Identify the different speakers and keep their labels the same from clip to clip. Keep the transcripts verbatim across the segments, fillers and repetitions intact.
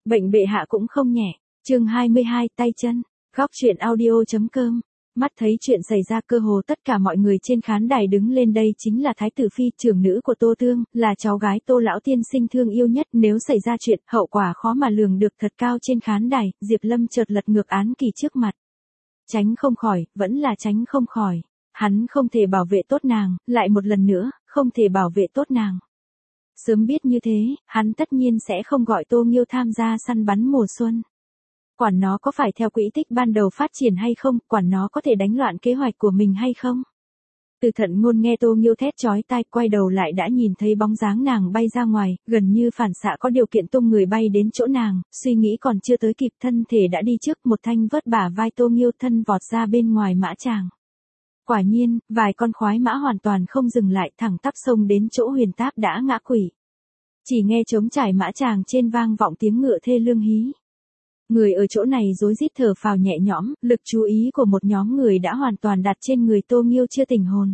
Speaker 1: Bệnh bệ hạ cũng không nhẹ. Chương hai mươi hai, tay chân. Góc truyện audio.com. Mắt thấy chuyện xảy ra, cơ hồ tất cả mọi người trên khán đài đứng lên. Đây chính là Thái tử phi, trưởng nữ của Tô Tương, là cháu gái Tô lão tiên sinh thương yêu nhất. Nếu xảy ra chuyện, hậu quả khó mà lường được. Thật cao trên khán đài, Diệp Lâm chợt lật ngược án kỳ trước mặt. Tránh không khỏi, vẫn là tránh không khỏi. Hắn không thể bảo vệ tốt nàng, lại một lần nữa, không thể bảo vệ tốt nàng. Sớm biết như thế, hắn tất nhiên sẽ không gọi Tô Nghiêu tham gia săn bắn mùa xuân. Quản nó có phải theo quỹ tích ban đầu phát triển hay không, quản nó có thể đánh loạn kế hoạch của mình hay không. Từ Thận Ngôn nghe Tô Nghiêu thét chói tai, quay đầu lại đã nhìn thấy bóng dáng nàng bay ra ngoài, gần như phản xạ có điều kiện tung người bay đến chỗ nàng, suy nghĩ còn chưa tới kịp, thân thể đã đi trước, một thanh vớt bả vai Tô Nghiêu, thân vọt ra bên ngoài mã tràng. Quả nhiên, vài con khoái mã hoàn toàn không dừng lại, thẳng tắp xông đến chỗ Huyền Táp đã ngã quỵ. Chỉ nghe trống trải mã tràng trên vang vọng tiếng ngựa thê lương hí. Người ở chỗ này rối rít thở phào nhẹ nhõm, lực chú ý của một nhóm người đã hoàn toàn đặt trên người Tô Nghiêu chưa tỉnh hồn.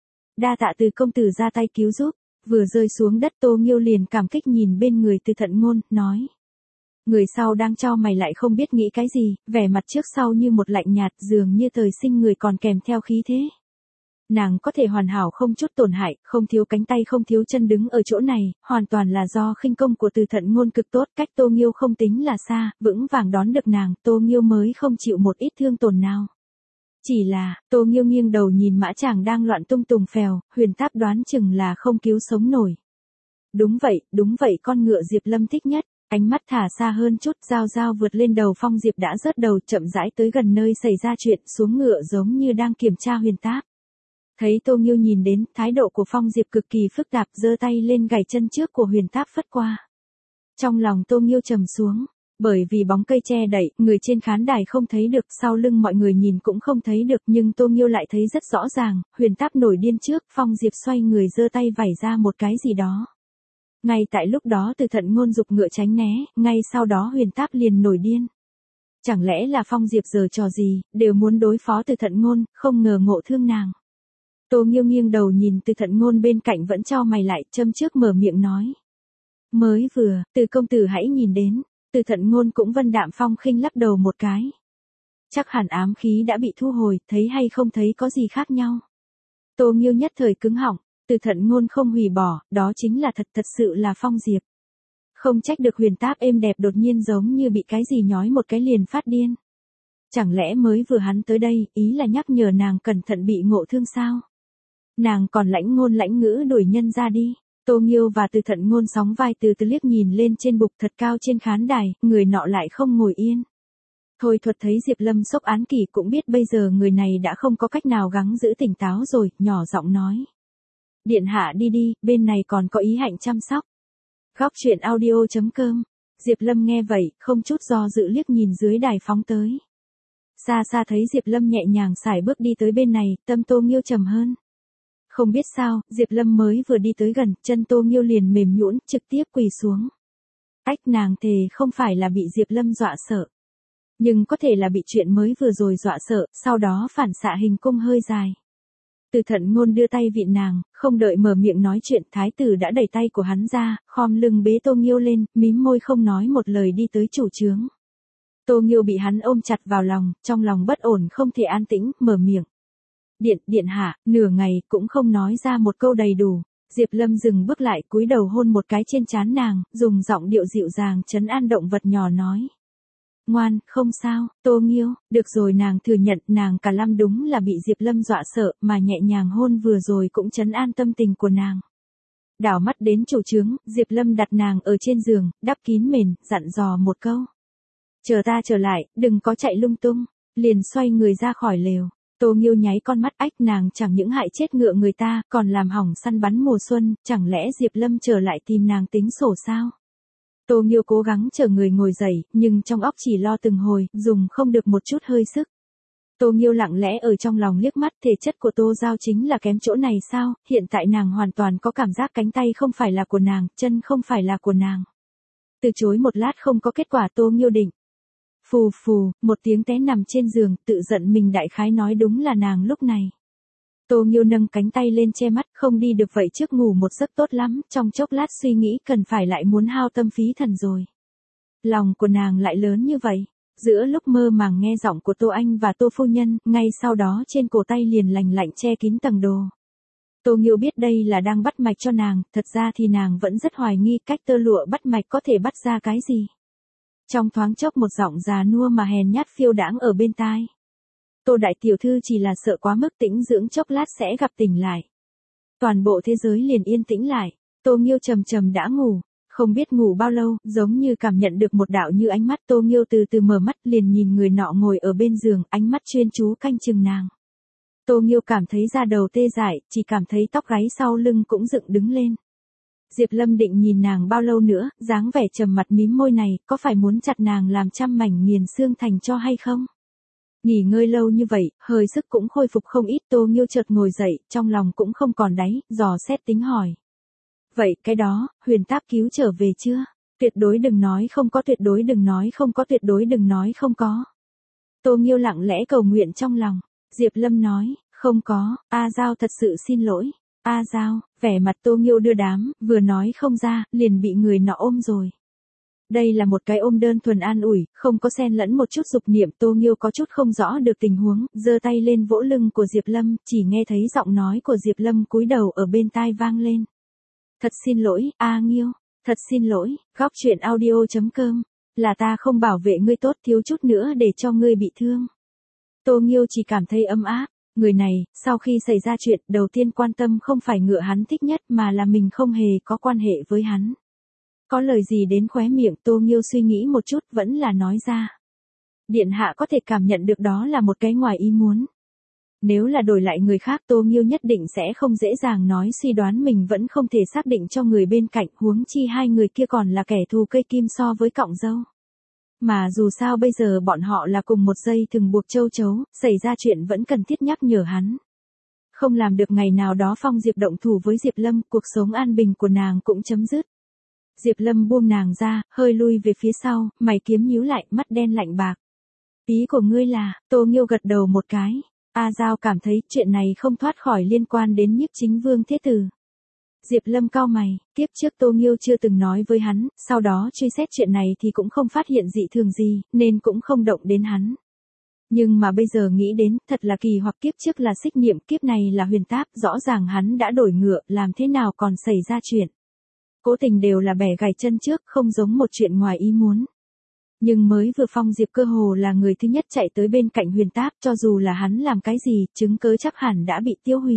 Speaker 1: Đa tạ Từ công tử ra tay cứu giúp. Vừa rơi xuống đất, Tô Nghiêu liền cảm kích nhìn bên người Từ Thận Ngôn, nói. Người sau đang chau mày lại không biết nghĩ cái gì, vẻ mặt trước sau như một lạnh nhạt, dường như thời sinh người còn kèm theo khí thế. Nàng có thể hoàn hảo không chút tổn hại, không thiếu cánh tay không thiếu chân đứng ở chỗ này, hoàn toàn là do khinh công của Từ Thận Ngôn cực tốt, cách Tô Nghiêu không tính là xa, vững vàng đón được nàng, Tô Nghiêu mới không chịu một ít thương tổn nào. Chỉ là, Tô Nghiêu nghiêng đầu nhìn mã chàng đang loạn tung tùng phèo, Huyền Táp đoán chừng là không cứu sống nổi. Đúng vậy, đúng vậy, con ngựa Diệp Lâm thích nhất. Ánh mắt thả xa hơn chút, dao dao vượt lên đầu Phong Diệp đã rớt đầu, chậm rãi tới gần nơi xảy ra chuyện, xuống ngựa giống như đang kiểm tra Huyền Táp. Thấy Tô Nghiêu nhìn đến, thái độ của Phong Diệp cực kỳ phức tạp, giơ tay lên gảy chân trước của Huyền Táp phất qua. Trong lòng Tô Nghiêu trầm xuống, bởi vì bóng cây che đậy, người trên khán đài không thấy được, sau lưng mọi người nhìn cũng không thấy được, nhưng Tô Nghiêu lại thấy rất rõ ràng, Huyền Táp nổi điên trước, Phong Diệp xoay người giơ tay vẩy ra một cái gì đó. Ngay tại lúc đó Từ Thận Ngôn giục ngựa tránh né, ngay sau đó Huyền Táp liền nổi điên. Chẳng lẽ là Phong Diệp giở trò gì, đều muốn đối phó Từ Thận Ngôn, không ngờ ngộ thương nàng. Tô Nghiêu nghiêng đầu nhìn Từ Thận Ngôn bên cạnh vẫn chau mày lại, châm trước mở miệng nói. Mới vừa, Từ công tử hãy nhìn đến. Từ Thận Ngôn cũng vân đạm phong khinh lắc đầu một cái. Chắc hẳn ám khí đã bị thu hồi, thấy hay không thấy có gì khác nhau. Tô Nghiêu nhất thời cứng họng. Từ Thận Ngôn không hủy bỏ, đó chính là thật thật sự là Phong Diệp. Không trách được Huyền Táp êm đẹp đột nhiên giống như bị cái gì nhói một cái liền phát điên. Chẳng lẽ mới vừa hắn tới đây, ý là nhắc nhở nàng cẩn thận bị ngộ thương sao? Nàng còn lãnh ngôn lãnh ngữ đuổi nhân ra đi. Tô Nghiêu và Từ Thận Ngôn sóng vai từ từ liếc nhìn lên trên bục thật cao trên khán đài, người nọ lại không ngồi yên. Thôi thuật thấy Diệp Lâm sốc án kỳ cũng biết bây giờ người này đã không có cách nào gắng giữ tỉnh táo rồi, nhỏ giọng nói. Điện hạ đi đi, bên này còn có ý hạnh chăm sóc. Góc truyện audio.com. Diệp Lâm nghe vậy, không chút do dự liếc nhìn dưới đài phóng tới. Xa xa thấy Diệp Lâm nhẹ nhàng sải bước đi tới bên này, tâm Tô Nghiêu trầm hơn. Không biết sao, Diệp Lâm mới vừa đi tới gần, chân Tô Nghiêu liền mềm nhũn, trực tiếp quỳ xuống. Ách, nàng thề không phải là bị Diệp Lâm dọa sợ. Nhưng có thể là bị chuyện mới vừa rồi dọa sợ, sau đó phản xạ hình cung hơi dài. Từ Thận Ngôn đưa tay vịn nàng, không đợi mở miệng nói chuyện, thái tử đã đẩy tay của hắn ra, khom lưng bế Tô Nghiêu lên, mím môi không nói một lời đi tới chủ trướng. Tô Nghiêu bị hắn ôm chặt vào lòng, trong lòng bất ổn không thể an tĩnh, mở miệng. Điện, điện hạ, nửa ngày cũng không nói ra một câu đầy đủ. Diệp Lâm dừng bước lại, cúi đầu hôn một cái trên trán nàng, dùng giọng điệu dịu dàng trấn an động vật nhỏ nói. Ngoan, không sao, Tô Nghiêu, được rồi, nàng thừa nhận nàng cả lâm đúng là bị Diệp Lâm dọa sợ, mà nhẹ nhàng hôn vừa rồi cũng trấn an tâm tình của nàng. Đảo mắt đến chủ trướng, Diệp Lâm đặt nàng ở trên giường, đắp kín mền, dặn dò một câu. Chờ ta trở lại, đừng có chạy lung tung, liền xoay người ra khỏi lều. Tô Nghiêu nháy con mắt, ách, nàng chẳng những hại chết ngựa người ta, còn làm hỏng săn bắn mùa xuân, chẳng lẽ Diệp Lâm trở lại tìm nàng tính sổ sao? Tô Nghiêu cố gắng chờ người ngồi dậy, nhưng trong óc chỉ lo từng hồi, dùng không được một chút hơi sức. Tô Nghiêu lặng lẽ ở trong lòng liếc mắt, thể chất của Tô Giao chính là kém chỗ này sao? Hiện tại nàng hoàn toàn có cảm giác cánh tay không phải là của nàng, chân không phải là của nàng. Từ chối một lát không có kết quả, Tô Nghiêu định. Phù phù, một tiếng té nằm trên giường, tự giận mình đại khái nói đúng là nàng lúc này. Tô Nghiêu nâng cánh tay lên che mắt, không đi được vậy trước ngủ một giấc tốt lắm, trong chốc lát suy nghĩ cần phải lại muốn hao tâm phí thần rồi. Lòng của nàng lại lớn như vậy. Giữa lúc mơ màng nghe giọng của Tô Anh và Tô phu nhân, ngay sau đó trên cổ tay liền lành lạnh che kín tầng đồ. Tô Nghiêu biết đây là đang bắt mạch cho nàng, thật ra thì nàng vẫn rất hoài nghi cách tơ lụa bắt mạch có thể bắt ra cái gì. Trong thoáng chốc một giọng già nua mà hèn nhát phiêu đãng ở bên tai. Tô đại tiểu thư chỉ là sợ quá mức tĩnh dưỡng chốc lát sẽ gặp tỉnh lại. Toàn bộ thế giới liền yên tĩnh lại, Tô Nghiêu trầm trầm đã ngủ, không biết ngủ bao lâu, giống như cảm nhận được một đạo như ánh mắt. Tô Nghiêu từ từ mở mắt liền nhìn người nọ ngồi ở bên giường, ánh mắt chuyên chú canh chừng nàng. Tô Nghiêu cảm thấy da đầu tê dại, chỉ cảm thấy tóc gáy sau lưng cũng dựng đứng lên. Diệp Lâm định nhìn nàng bao lâu nữa, dáng vẻ trầm mặt mím môi này, có phải muốn chặt nàng làm trăm mảnh nghiền xương thành cho hay không? Nghỉ ngơi lâu như vậy, hơi sức cũng khôi phục không ít. Tô Nghiêu chợt ngồi dậy, trong lòng cũng không còn đáy, dò xét tính hỏi. Vậy cái đó, Huyền Táp cứu trở về chưa? Tuyệt đối đừng nói không có, tuyệt đối đừng nói không có, tuyệt đối đừng nói không có. Tô Nghiêu lặng lẽ cầu nguyện trong lòng. Diệp Lâm nói, không có, A Giao thật sự xin lỗi. A Giao, vẻ mặt Tô Nghiêu đưa đám, vừa nói không ra, liền bị người nọ ôm rồi. Đây là một cái ôm đơn thuần an ủi, không có xen lẫn một chút dục niệm. Tô Nghiêu có chút không rõ được tình huống, giơ tay lên vỗ lưng của Diệp Lâm, chỉ nghe thấy giọng nói của Diệp Lâm cúi đầu ở bên tai vang lên. Thật xin lỗi, A Nghiêu, thật xin lỗi, góc truyện audio chấm com, là ta không bảo vệ ngươi tốt, thiếu chút nữa để cho ngươi bị thương. Tô Nghiêu chỉ cảm thấy ấm áp, người này, sau khi xảy ra chuyện, đầu tiên quan tâm không phải ngựa hắn thích nhất mà là mình không hề có quan hệ với hắn. Có lời gì đến khóe miệng, Tô Nghiêu suy nghĩ một chút vẫn là nói ra. Điện hạ có thể cảm nhận được đó là một cái ngoài ý muốn. Nếu là đổi lại người khác, Tô Nghiêu nhất định sẽ không dễ dàng nói suy đoán mình vẫn không thể xác định cho người bên cạnh, huống chi hai người kia còn là kẻ thù cây kim so với cọng dâu. Mà dù sao bây giờ bọn họ là cùng một dây thừng buộc châu chấu, xảy ra chuyện vẫn cần thiết nhắc nhở hắn. Không làm được ngày nào đó Phong Diệp động thủ với Diệp Lâm, cuộc sống an bình của nàng cũng chấm dứt. Diệp Lâm buông nàng ra, hơi lui về phía sau, mày kiếm nhíu lại, mắt đen lạnh bạc. Ý của ngươi là, Tô Nghiêu gật đầu một cái. A Giao cảm thấy chuyện này không thoát khỏi liên quan đến Nhiếp Chính Vương Thế Tử. Diệp Lâm cau mày, tiếp trước Tô Nghiêu chưa từng nói với hắn, sau đó truy xét chuyện này thì cũng không phát hiện dị thường gì, nên cũng không động đến hắn. Nhưng mà bây giờ nghĩ đến, thật là kỳ hoặc kiếp trước là Xích Niệm, kiếp này là Huyền Táp, rõ ràng hắn đã đổi ngựa, làm thế nào còn xảy ra chuyện. Cố tình đều là bẻ gãy chân trước, không giống một chuyện ngoài ý muốn. Nhưng mới vừa Phong Diệp cơ hồ là người thứ nhất chạy tới bên cạnh Huyền Táp, cho dù là hắn làm cái gì, chứng cớ chắc hẳn đã bị tiêu hủy.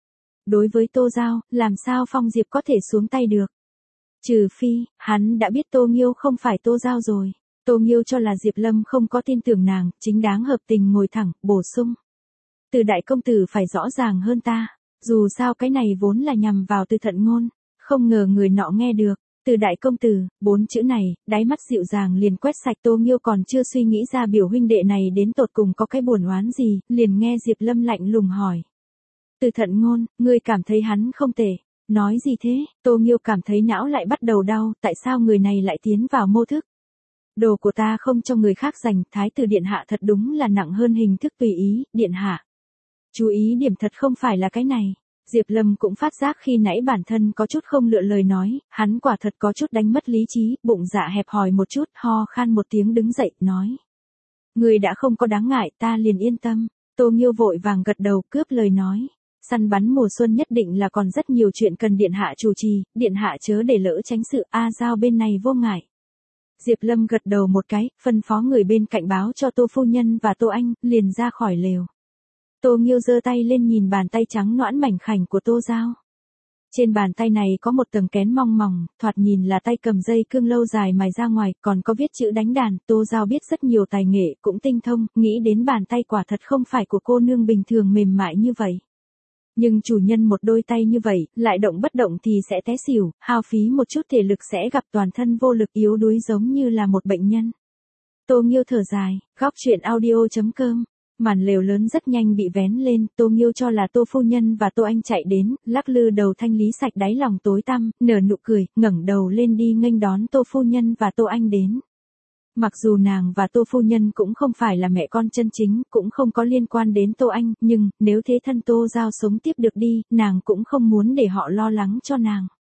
Speaker 1: Đối với Tô Giao, làm sao Phong Diệp có thể xuống tay được? Trừ phi, hắn đã biết Tô Nghiêu không phải Tô Giao rồi. Tô Nghiêu cho là Diệp Lâm không có tin tưởng nàng, chính đáng hợp tình ngồi thẳng, bổ sung. Từ đại công tử phải rõ ràng hơn ta, dù sao cái này vốn là nhằm vào Từ Thận Ngôn, không ngờ người nọ nghe được. Từ đại công tử, bốn chữ này, đáy mắt dịu dàng liền quét sạch. Tô Nghiêu còn chưa suy nghĩ ra biểu huynh đệ này đến tột cùng có cái buồn oán gì, liền nghe Diệp Lâm lạnh lùng hỏi. Từ Thận Ngôn, ngươi cảm thấy hắn không tệ. Nói gì thế? Tô Nghiêu cảm thấy não lại bắt đầu đau, tại sao người này lại tiến vào mô thức? Đồ của ta không cho người khác giành, thái tử điện hạ thật đúng là nặng hơn hình thức tùy ý, điện hạ. Chú ý điểm thật không phải là cái này. Diệp Lâm cũng phát giác khi nãy bản thân có chút không lựa lời nói, hắn quả thật có chút đánh mất lý trí, bụng dạ hẹp hòi một chút, ho khan một tiếng đứng dậy, nói. Người đã không có đáng ngại, ta liền yên tâm. Tô Nghiêu vội vàng gật đầu, cướp lời nói. Săn bắn mùa xuân nhất định là còn rất nhiều chuyện cần điện hạ chủ trì, điện hạ chớ để lỡ tránh sự. A Giao bên này vô ngại. Diệp Lâm gật đầu một cái, phân phó người bên cạnh báo cho Tô phu nhân và Tô Anh, liền ra khỏi lều. Tô Nghiêu giơ tay lên nhìn bàn tay trắng nõn mảnh khảnh của Tô Giao. Trên bàn tay này có một tầng kén mong mỏng, thoạt nhìn là tay cầm dây cương lâu dài mài ra ngoài, còn có viết chữ đánh đàn. Tô Giao biết rất nhiều tài nghệ, cũng tinh thông, nghĩ đến bàn tay quả thật không phải của cô nương bình thường mềm mại như vậy. Nhưng chủ nhân một đôi tay như vậy, lại động bất động thì sẽ té xỉu, hao phí một chút thể lực sẽ gặp toàn thân vô lực yếu đuối giống như là một bệnh nhân. Tô Nghiêu thở dài, góc truyện audio chấm com. Màn lều lớn rất nhanh bị vén lên, Tô Nghiêu cho là Tô phu nhân và Tô Anh chạy đến, lắc lư đầu thanh lý sạch đáy lòng tối tăm, nở nụ cười, ngẩng đầu lên đi nghênh đón Tô phu nhân và Tô Anh đến. Mặc dù nàng và Tô phu nhân cũng không phải là mẹ con chân chính, cũng không có liên quan đến Tô Anh, nhưng nếu thế thân Tô Giao sống tiếp được đi, nàng cũng không muốn để họ lo lắng cho nàng.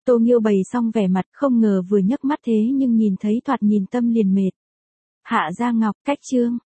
Speaker 1: Tô Nghiêu bày xong vẻ mặt không ngờ vừa nhấc mắt thế nhưng nhìn thấy thoạt nhìn tâm liền mệt. Hạ Gia Ngọc, cách chương.